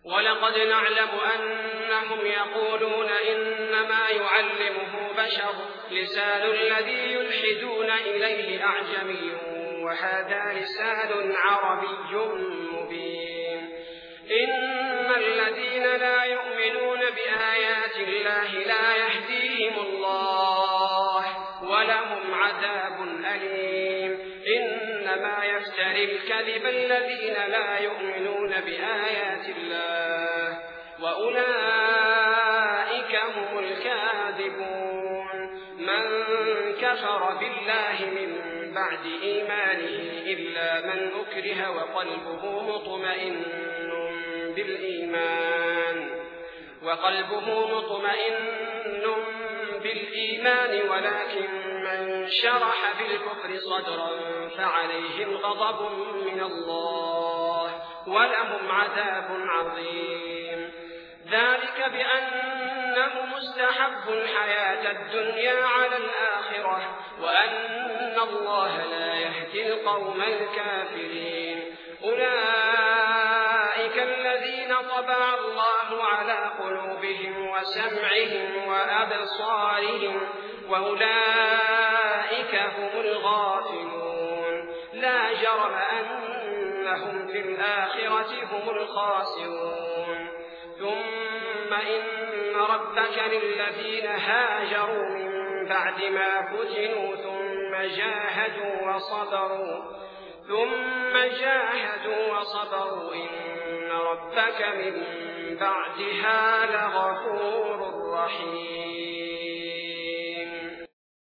ولقد نعلم أنهم يقولون إنما يعلمه بشر لسان الذي يلحدون إليه أعجمي وهذا لسان عربي مبين إن الذين لا يؤمنون بآيات الله لا يهديهم الله ولهم عذاب أليم إنما يفتري الكذب الذين لا يؤمنون بآيات الله وأولئك هم الكاذبون من كفر بالله من بعد إيمانه إلا من أكره وقلبه مطمئن بالإيمان ولكن من شرح بالكفر صدرا فعليهم غضب من الله ولهم عذاب عظيم ذلك بأنهم استحبوا الحياة الدنيا على الآخرة وأن الله لا يهدي القوم الكافرين أولئك الذين طبع الله على قلوبهم وسمعهم وأبصارهم وأولئك هم الغافلون لا جرم أنهم في الآخرة هم الخاسرون ثم إن ربك للذين هاجروا من بعد ما فتنوا ثم جاهدوا وصبروا إن ربك من بعدها لغفور رحيم